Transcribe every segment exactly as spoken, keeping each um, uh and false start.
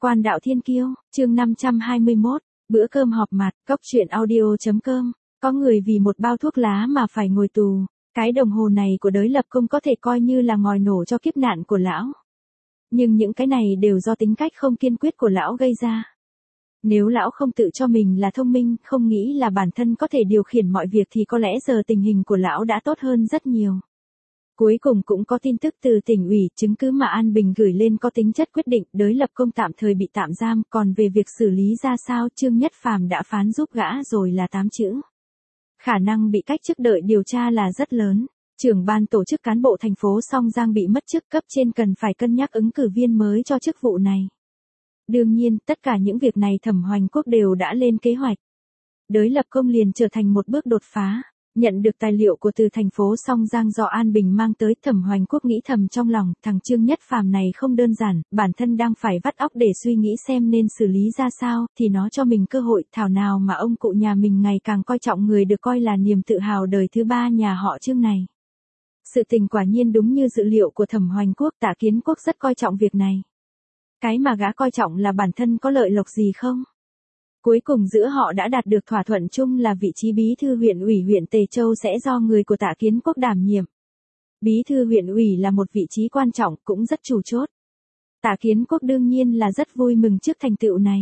Quan đạo thiên kiêu, chương năm trăm hai mươi mốt, bữa cơm họp mặt, cốc truyện audio.com, có người vì một bao thuốc lá mà phải ngồi tù, cái đồng hồ này của đới lập công có thể coi như là ngòi nổ cho kiếp nạn của lão. Nhưng những cái này đều do tính cách không kiên quyết của lão gây ra. Nếu lão không tự cho mình là thông minh, không nghĩ là bản thân có thể điều khiển mọi việc thì có lẽ giờ tình hình của lão đã tốt hơn rất nhiều. Cuối cùng cũng có tin tức từ tỉnh ủy, chứng cứ mà An Bình gửi lên có tính chất quyết định, đới lập công tạm thời bị tạm giam, còn về việc xử lý ra sao, Trương Nhất Phàm đã phán giúp gã rồi là tám chữ. Khả năng bị cách chức đợi điều tra là rất lớn. Trưởng ban tổ chức cán bộ thành phố Song Giang bị mất chức, cấp trên cần phải cân nhắc ứng cử viên mới cho chức vụ này. Đương nhiên, tất cả những việc này Thẩm Hoành Quốc đều đã lên kế hoạch. Đới lập công liền trở thành một bước đột phá. Nhận được tài liệu của từ thành phố Song Giang do An Bình mang tới, Thẩm Hoành Quốc nghĩ thầm trong lòng, thằng Trương Nhất Phàm này không đơn giản, bản thân đang phải vắt óc để suy nghĩ xem nên xử lý ra sao, thì nó cho mình cơ hội, thảo nào mà ông cụ nhà mình ngày càng coi trọng người được coi là niềm tự hào đời thứ ba nhà họ Trương này. Sự tình quả nhiên đúng như dự liệu của Thẩm Hoành Quốc, Tạ Kiến Quốc rất coi trọng việc này. Cái mà gã coi trọng là bản thân có lợi lộc gì không? Cuối cùng giữa họ đã đạt được thỏa thuận chung là vị trí bí thư huyện ủy huyện Tề Châu sẽ do người của Tạ Kiến Quốc đảm nhiệm. Bí thư huyện ủy là một vị trí quan trọng, cũng rất chủ chốt. Tạ Kiến Quốc đương nhiên là rất vui mừng trước thành tựu này.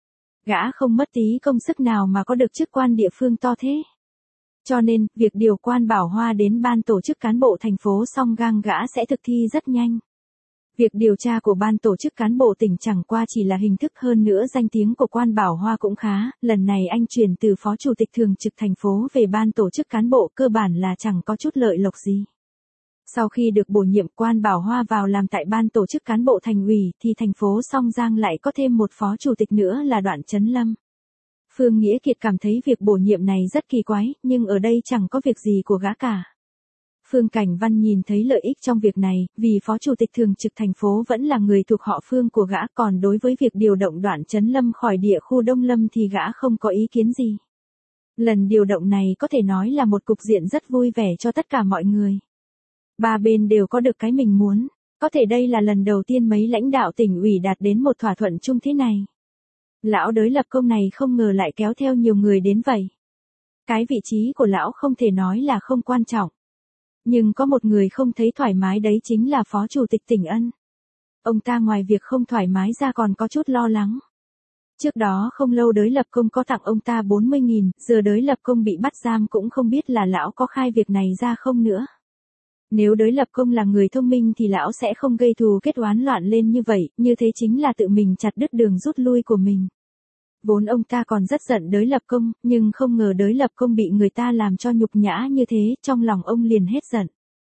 Gã không mất tí công sức nào mà có được chức quan địa phương to thế. Cho nên, việc điều Quan Bảo Hoa đến ban tổ chức cán bộ thành phố Song Giang gã sẽ thực thi rất nhanh. Việc điều tra của ban tổ chức cán bộ tỉnh chẳng qua chỉ là hình thức, hơn nữa danh tiếng của Quan Bảo Hoa cũng khá, lần này anh chuyển từ phó chủ tịch thường trực thành phố về ban tổ chức cán bộ cơ bản là chẳng có chút lợi lộc gì. Sau khi được bổ nhiệm Quan Bảo Hoa vào làm tại ban tổ chức cán bộ thành ủy thì thành phố Song Giang lại có thêm một phó chủ tịch nữa là Đoạn Chấn Lâm. Phương Nghĩa Kiệt cảm thấy việc bổ nhiệm này rất kỳ quái, nhưng ở đây chẳng có việc gì của gã cả. Phương Cảnh Văn nhìn thấy lợi ích trong việc này, vì phó chủ tịch thường trực thành phố vẫn là người thuộc họ Phương của gã, còn đối với việc điều động Đoạn Chấn Lâm khỏi địa khu Đông Lâm thì gã không có ý kiến gì. Lần điều động này có thể nói là một cục diện rất vui vẻ cho tất cả mọi người. Ba bên đều có được cái mình muốn, có thể đây là lần đầu tiên mấy lãnh đạo tỉnh ủy đạt đến một thỏa thuận chung thế này. Lão đới lập công này không ngờ lại kéo theo nhiều người đến vậy. Cái vị trí của lão không thể nói là không quan trọng. Nhưng có một người không thấy thoải mái, đấy chính là phó chủ tịch tỉnh Ân. Ông ta ngoài việc không thoải mái ra còn có chút lo lắng. Trước đó không lâu đới lập công có tặng ông ta bốn mươi nghìn, giờ đới lập công bị bắt giam cũng không biết là lão có khai việc này ra không nữa. Nếu đới lập công là người thông minh thì lão sẽ không gây thù kết oán loạn lên như vậy, như thế chính là tự mình chặt đứt đường rút lui của mình. Vốn ông ta còn rất giận đới lập công, nhưng không ngờ đới lập công bị người ta làm cho nhục nhã như thế, trong lòng ông liền hết giận.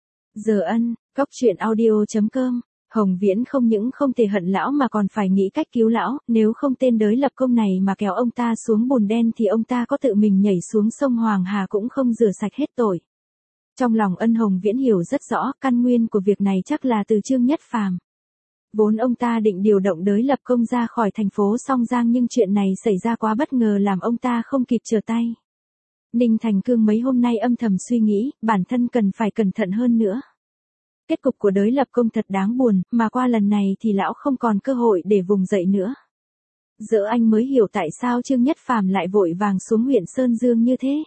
Giờ Ân, cốc truyện audio.com, Hồng Viễn không những không thể hận lão mà còn phải nghĩ cách cứu lão, nếu không tên đới lập công này mà kéo ông ta xuống bùn đen thì ông ta có tự mình nhảy xuống sông Hoàng Hà cũng không rửa sạch hết tội. Trong lòng Ân Hồng Viễn hiểu rất rõ, căn nguyên của việc này chắc là từ Trương Nhất Phàm. Vốn ông ta định điều động đới lập công ra khỏi thành phố Song Giang nhưng chuyện này xảy ra quá bất ngờ làm ông ta không kịp trở tay. Ninh Thành Cương mấy hôm nay âm thầm suy nghĩ, bản thân cần phải cẩn thận hơn nữa. Kết cục của đới lập công thật đáng buồn, mà qua lần này thì lão không còn cơ hội để vùng dậy nữa. Giờ anh mới hiểu tại sao Trương Nhất Phàm lại vội vàng xuống huyện Sơn Dương như thế.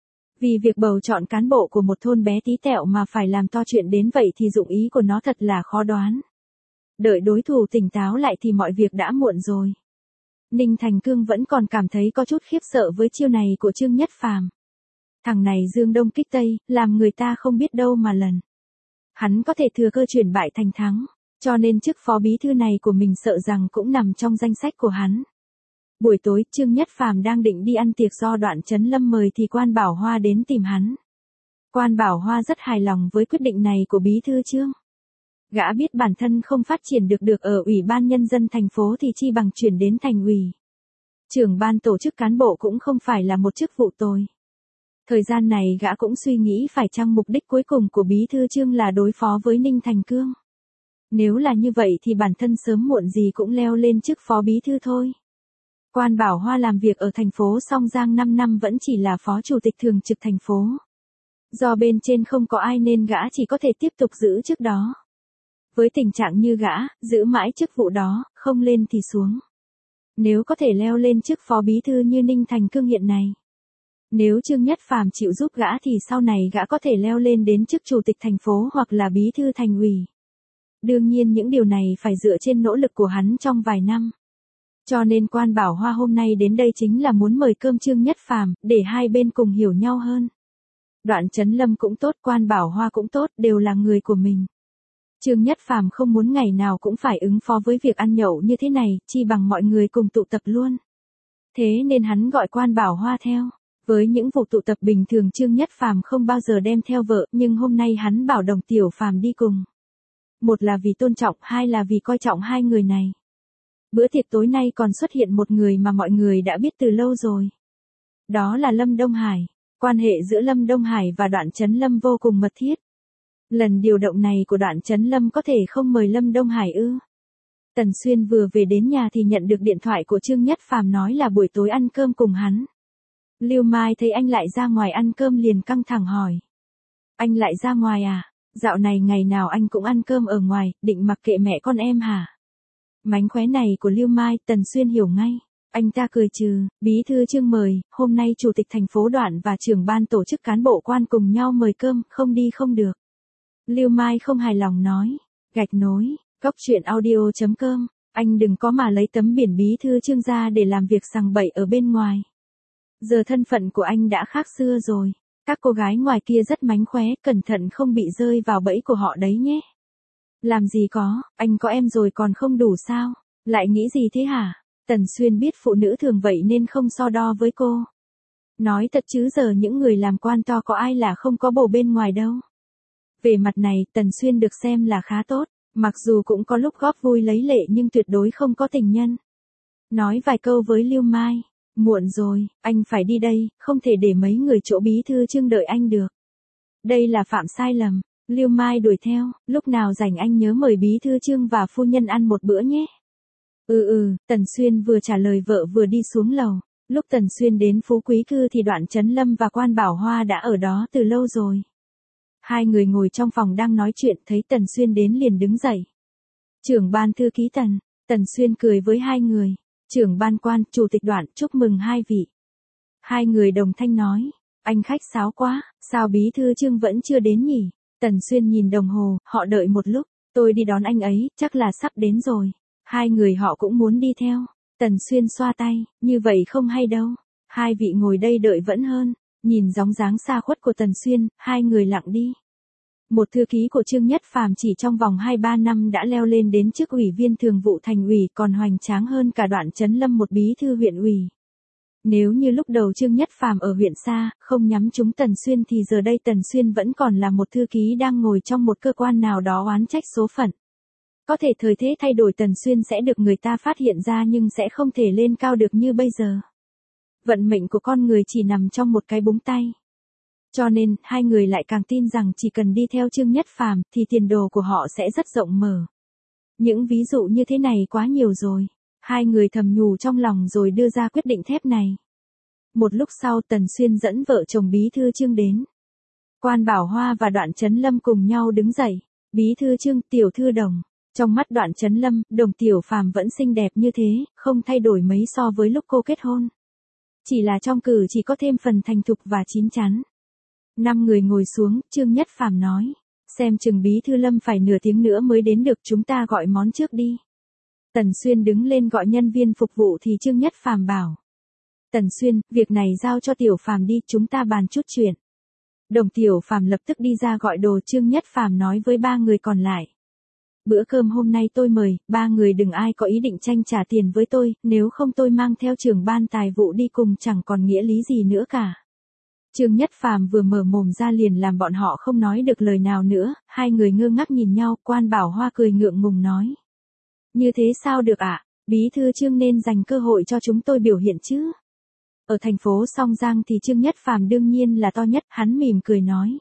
Vì việc bầu chọn cán bộ của một thôn bé tí tẹo mà phải làm to chuyện đến vậy thì dụng ý của nó thật là khó đoán. Đợi đối thủ tỉnh táo lại thì mọi việc đã muộn rồi. Ninh Thành Cương vẫn còn cảm thấy có chút khiếp sợ với chiêu này của Trương Nhất Phàm. Thằng này dương đông kích tây, làm người ta không biết đâu mà lần. Hắn có thể thừa cơ chuyển bại thành thắng, cho nên chức phó bí thư này của mình sợ rằng cũng nằm trong danh sách của hắn. Buổi tối, Trương Nhất Phàm đang định đi ăn tiệc do Đoạn Chấn Lâm mời thì Quan Bảo Hoa đến tìm hắn. Quan Bảo Hoa rất hài lòng với quyết định này của bí thư Trương. Gã biết bản thân không phát triển được được ở Ủy ban Nhân dân thành phố thì chi bằng chuyển đến thành ủy. Trưởng ban tổ chức cán bộ cũng không phải là một chức vụ tồi. Thời gian này gã cũng suy nghĩ phải chăng mục đích cuối cùng của bí thư Trương là đối phó với Ninh Thành Cương. Nếu là như vậy thì bản thân sớm muộn gì cũng leo lên chức phó bí thư thôi. Quan Bảo Hoa làm việc ở thành phố Song Giang năm năm vẫn chỉ là phó chủ tịch thường trực thành phố. Do bên trên không có ai nên gã chỉ có thể tiếp tục giữ chức đó. Với tình trạng như gã, giữ mãi chức vụ đó, không lên thì xuống. Nếu có thể leo lên chức phó bí thư như Ninh Thành Cương hiện này. Nếu Trương Nhất Phàm chịu giúp gã thì sau này gã có thể leo lên đến chức chủ tịch thành phố hoặc là bí thư thành ủy. Đương nhiên những điều này phải dựa trên nỗ lực của hắn trong vài năm. Cho nên Quan Bảo Hoa hôm nay đến đây chính là muốn mời cơm Trương Nhất Phàm, để hai bên cùng hiểu nhau hơn. Đoạn Chấn Lâm cũng tốt, Quan Bảo Hoa cũng tốt, đều là người của mình. Trương Nhất Phàm không muốn ngày nào cũng phải ứng phó với việc ăn nhậu như thế này, chi bằng mọi người cùng tụ tập luôn. Thế nên hắn gọi Quan Bảo Hoa theo. Với những vụ tụ tập bình thường Trương Nhất Phàm không bao giờ đem theo vợ, nhưng hôm nay hắn bảo Đồng Tiểu Phàm đi cùng. Một là vì tôn trọng, hai là vì coi trọng hai người này. Bữa tiệc tối nay còn xuất hiện một người mà mọi người đã biết từ lâu rồi. Đó là Lâm Đông Hải. Quan hệ giữa Lâm Đông Hải và Đoạn Chấn Lâm vô cùng mật thiết. Lần điều động này của Đoạn Chấn Lâm có thể không mời Lâm Đông Hải ư? Tần Xuyên vừa về đến nhà thì nhận được điện thoại của Trương Nhất Phàm nói là buổi tối ăn cơm cùng hắn. Lưu Mai thấy anh lại ra ngoài ăn cơm liền căng thẳng hỏi. Anh lại ra ngoài à? Dạo này ngày nào anh cũng ăn cơm ở ngoài, định mặc kệ mẹ con em hả? Mánh khóe này của Lưu Mai, Tần Xuyên hiểu ngay. Anh ta cười trừ, bí thư Trương mời, hôm nay chủ tịch thành phố Đoạn và trưởng ban tổ chức cán bộ quan cùng nhau mời cơm, không đi không được. Lưu Mai không hài lòng nói. Gạch nối, cóc truyện audio chấm com, anh đừng có mà lấy tấm biển bí thư Trương ra để làm việc sằng bậy ở bên ngoài. Giờ thân phận của anh đã khác xưa rồi. Các cô gái ngoài kia rất mánh khóe, cẩn thận không bị rơi vào bẫy của họ đấy nhé. Làm gì có, anh có em rồi còn không đủ sao? Lại nghĩ gì thế hả? Tần Xuyên biết phụ nữ thường vậy nên không so đo với cô. Nói thật chứ giờ những người làm quan to có ai là không có bồ bên ngoài đâu. Về mặt này Tần Xuyên được xem là khá tốt, mặc dù cũng có lúc góp vui lấy lệ nhưng tuyệt đối không có tình nhân. Nói vài câu với Lưu Mai. Muộn rồi, anh phải đi đây, không thể để mấy người chỗ bí thư Trương đợi anh được. Đây là phạm sai lầm. Lưu Mai đuổi theo, lúc nào rảnh anh nhớ mời bí thư Trương và phu nhân ăn một bữa nhé. Ừ ừ, Tần Xuyên vừa trả lời vợ vừa đi xuống lầu. Lúc Tần Xuyên đến Phú Quý Cư thì Đoạn Chấn Lâm và Quan Bảo Hoa đã ở đó từ lâu rồi. Hai người ngồi trong phòng đang nói chuyện, thấy Tần Xuyên đến liền đứng dậy. Trưởng ban thư ký Tần, Tần Xuyên cười với hai người. Trưởng ban Quan, chủ tịch Đoạn, chúc mừng hai vị. Hai người đồng thanh nói, anh khách sáo quá, sao bí thư Trương vẫn chưa đến nhỉ? Tần Xuyên nhìn đồng hồ, họ đợi một lúc, tôi đi đón anh ấy, chắc là sắp đến rồi. Hai người họ cũng muốn đi theo. Tần Xuyên xoa tay, như vậy không hay đâu. Hai vị ngồi đây đợi vẫn hơn. Nhìn bóng dáng xa khuất của Tần Xuyên, hai người lặng đi. Một thư ký của Trương Nhất Phàm chỉ trong vòng hai ba năm đã leo lên đến chức ủy viên thường vụ thành ủy, còn hoành tráng hơn cả Đoạn Chấn Lâm một bí thư huyện ủy. Nếu như lúc đầu Trương Nhất Phàm ở huyện xa, không nhắm trúng Tần Xuyên thì giờ đây Tần Xuyên vẫn còn là một thư ký đang ngồi trong một cơ quan nào đó oán trách số phận. Có thể thời thế thay đổi Tần Xuyên sẽ được người ta phát hiện ra nhưng sẽ không thể lên cao được như bây giờ. Vận mệnh của con người chỉ nằm trong một cái búng tay. Cho nên, hai người lại càng tin rằng chỉ cần đi theo Trương Nhất Phàm thì tiền đồ của họ sẽ rất rộng mở. Những ví dụ như thế này quá nhiều rồi. Hai người thầm nhủ trong lòng rồi đưa ra quyết định thép này. Một lúc sau Tần Xuyên dẫn vợ chồng bí thư Trương đến. Quan Bảo Hoa và Đoạn Chấn Lâm cùng nhau đứng dậy. Bí thư Trương, tiểu thư Đồng. Trong mắt Đoạn Chấn Lâm, Đồng Tiểu Phàm vẫn xinh đẹp như thế, không thay đổi mấy so với lúc cô kết hôn. Chỉ là trong cử chỉ có thêm phần thành thục và chín chắn. Năm người ngồi xuống, Trương Nhất Phàm nói. Xem chừng bí thư Lâm phải nửa tiếng nữa mới đến được, chúng ta gọi món trước đi. Tần Xuyên đứng lên gọi nhân viên phục vụ thì Trương Nhất Phàm bảo. Tần Xuyên, việc này giao cho Tiểu Phàm đi, chúng ta bàn chút chuyện. Đồng Tiểu Phàm lập tức đi ra gọi đồ. Trương Nhất Phàm nói với ba người còn lại. Bữa cơm hôm nay tôi mời, ba người đừng ai có ý định tranh trả tiền với tôi, nếu không tôi mang theo trưởng ban tài vụ đi cùng chẳng còn nghĩa lý gì nữa cả. Trương Nhất Phàm vừa mở mồm ra liền làm bọn họ không nói được lời nào nữa, hai người ngơ ngác nhìn nhau. Quan Bảo Hoa cười ngượng ngùng nói. Như thế sao được ạ, à? Bí thư Trương nên dành cơ hội cho chúng tôi biểu hiện chứ. Ở thành phố Song Giang thì Trương Nhất Phàm đương nhiên là to nhất, hắn mỉm cười nói.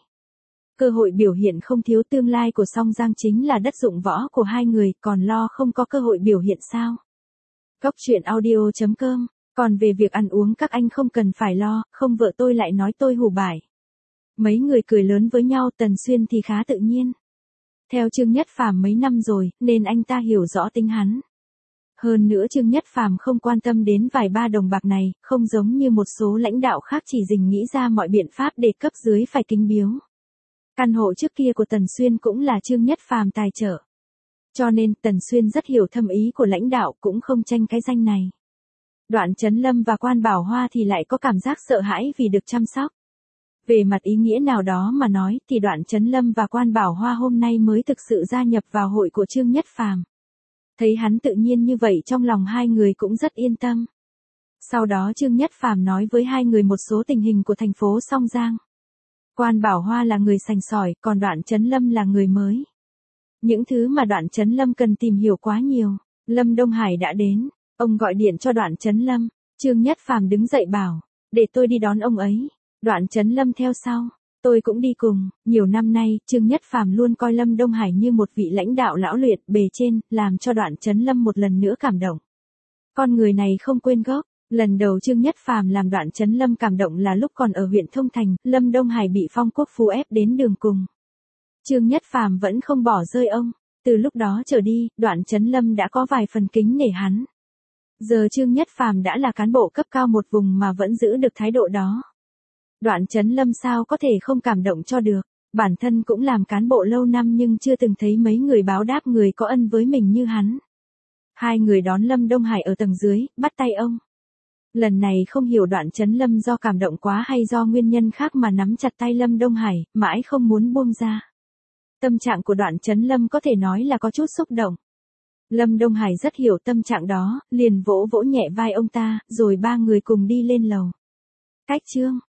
Cơ hội biểu hiện không thiếu, tương lai của Song Giang chính là đất dụng võ của hai người, còn lo không có cơ hội biểu hiện sao? Cóc truyện audio chấm com, còn về việc ăn uống các anh không cần phải lo, không vợ tôi lại nói tôi hù bại. Mấy người cười lớn với nhau. Tần Xuyên thì khá tự nhiên. Theo Trương Nhất Phàm mấy năm rồi, nên anh ta hiểu rõ tính hắn. Hơn nữa Trương Nhất Phàm không quan tâm đến vài ba đồng bạc này, không giống như một số lãnh đạo khác chỉ dình nghĩ ra mọi biện pháp để cấp dưới phải kính biếu. Căn hộ trước kia của Tần Xuyên cũng là Trương Nhất Phàm tài trợ. Cho nên Tần Xuyên rất hiểu thâm ý của lãnh đạo, cũng không tranh cái danh này. Đoạn Chấn Lâm và Quan Bảo Hoa thì lại có cảm giác sợ hãi vì được chăm sóc. Về mặt ý nghĩa nào đó mà nói thì Đoạn Chấn Lâm và Quan Bảo Hoa hôm nay mới thực sự gia nhập vào hội của Trương Nhất Phàm. Thấy hắn tự nhiên như vậy trong lòng hai người cũng rất yên tâm. Sau đó Trương Nhất Phàm nói với hai người một số tình hình của thành phố Song Giang. Quan Bảo Hoa là người sành sỏi, còn Đoạn Chấn Lâm là người mới. Những thứ mà Đoạn Chấn Lâm cần tìm hiểu quá nhiều. Lâm Đông Hải đã đến, ông gọi điện cho Đoạn Chấn Lâm. Trương Nhất Phàm đứng dậy bảo, để tôi đi đón ông ấy. Đoạn Chấn Lâm theo sau, tôi cũng đi cùng. Nhiều năm nay, Trương Nhất Phàm luôn coi Lâm Đông Hải như một vị lãnh đạo lão luyện bề trên, làm cho Đoạn Chấn Lâm một lần nữa cảm động. Con người này không quên gốc. Lần đầu Trương Nhất Phàm làm Đoạn Chấn Lâm cảm động là lúc còn ở huyện Thông Thành, Lâm Đông Hải bị Phong Quốc Phú ép đến đường cùng. Trương Nhất Phàm vẫn không bỏ rơi ông. Từ lúc đó trở đi, Đoạn Chấn Lâm đã có vài phần kính nể hắn. Giờ Trương Nhất Phàm đã là cán bộ cấp cao một vùng mà vẫn giữ được thái độ đó. Đoạn Chấn Lâm sao có thể không cảm động cho được. Bản thân cũng làm cán bộ lâu năm nhưng chưa từng thấy mấy người báo đáp người có ân với mình như hắn. Hai người đón Lâm Đông Hải ở tầng dưới, bắt tay ông. Lần này không hiểu Đoạn Chấn Lâm do cảm động quá hay do nguyên nhân khác mà nắm chặt tay Lâm Đông Hải, mãi không muốn buông ra. Tâm trạng của Đoạn Chấn Lâm có thể nói là có chút xúc động. Lâm Đông Hải rất hiểu tâm trạng đó, liền vỗ vỗ nhẹ vai ông ta, rồi ba người cùng đi lên lầu. Cách Trương